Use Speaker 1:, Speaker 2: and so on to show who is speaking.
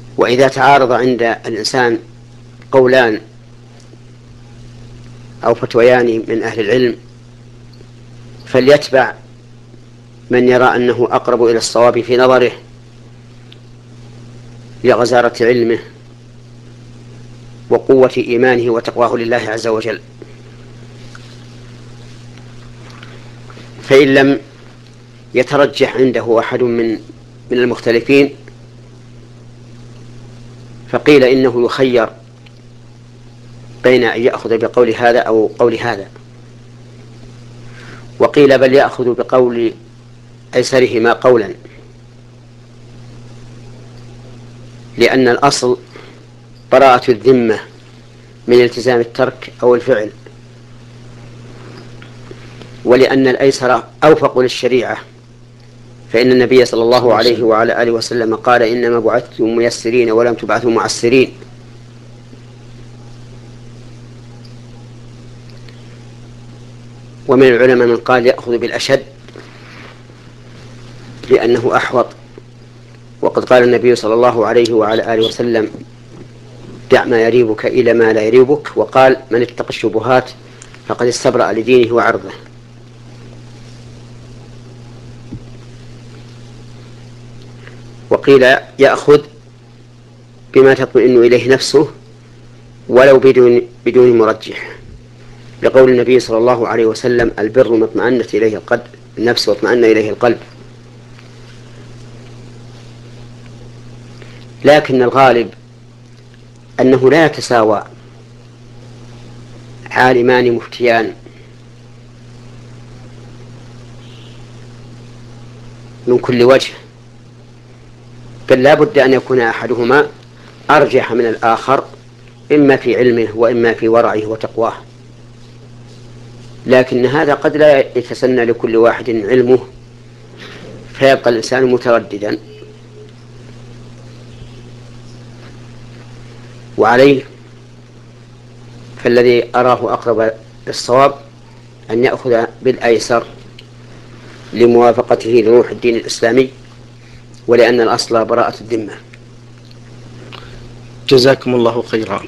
Speaker 1: وإذا تعارض عند الإنسان قولان أو فتويان من أهل العلم فليتبع من يرى أنه أقرب إلى الصواب في نظره لغزارة علمه وقوة إيمانه وتقواه لله عز وجل. فإن لم يترجح عنده أحد من المختلفين فقيل إنه يخير بين أن يأخذ بقول هذا أو قول هذا، وقيل بل يأخذ بقول أيسرهما قولا، لأن الأصل براءة الذمة من التزام الترك أو الفعل، ولأن الأيسر أوفق للشريعة، فإن النبي صلى الله عليه وعلى آله وسلم قال إنما بعثتم ميسرين ولم تبعثوا معسرين. ومن العلماء من قال يأخذ بالأشد لأنه أحوط، وقد قال النبي صلى الله عليه وعلى آله وسلم دع ما يريبك إلى ما لا يريبك، وقال من اتقى الشبهات فقد استبرأ لدينه وعرضه. وقيل يأخذ بما تطمئن إليه نفسه ولو بدون مرجح، لقول النبي صلى الله عليه وسلم البر ما اطمأنت إليه النفس واطمأن إليه القلب. لكن الغالب أنه لا يتساوى عالمان مفتيان من كل وجه، بل لا بد أن يكون أحدهما أرجح من الآخر، إما في علمه وإما في ورعه وتقواه. لكن هذا قد لا يتسنى لكل واحد علمه، فيبقى الإنسان مترددا. وعليه فالذي أراه أقرب للصواب أن يأخذ بالأيسر لموافقته لروح الدين الإسلامي، ولأن الأصل براءة الذمة.
Speaker 2: جزاكم الله خيرا.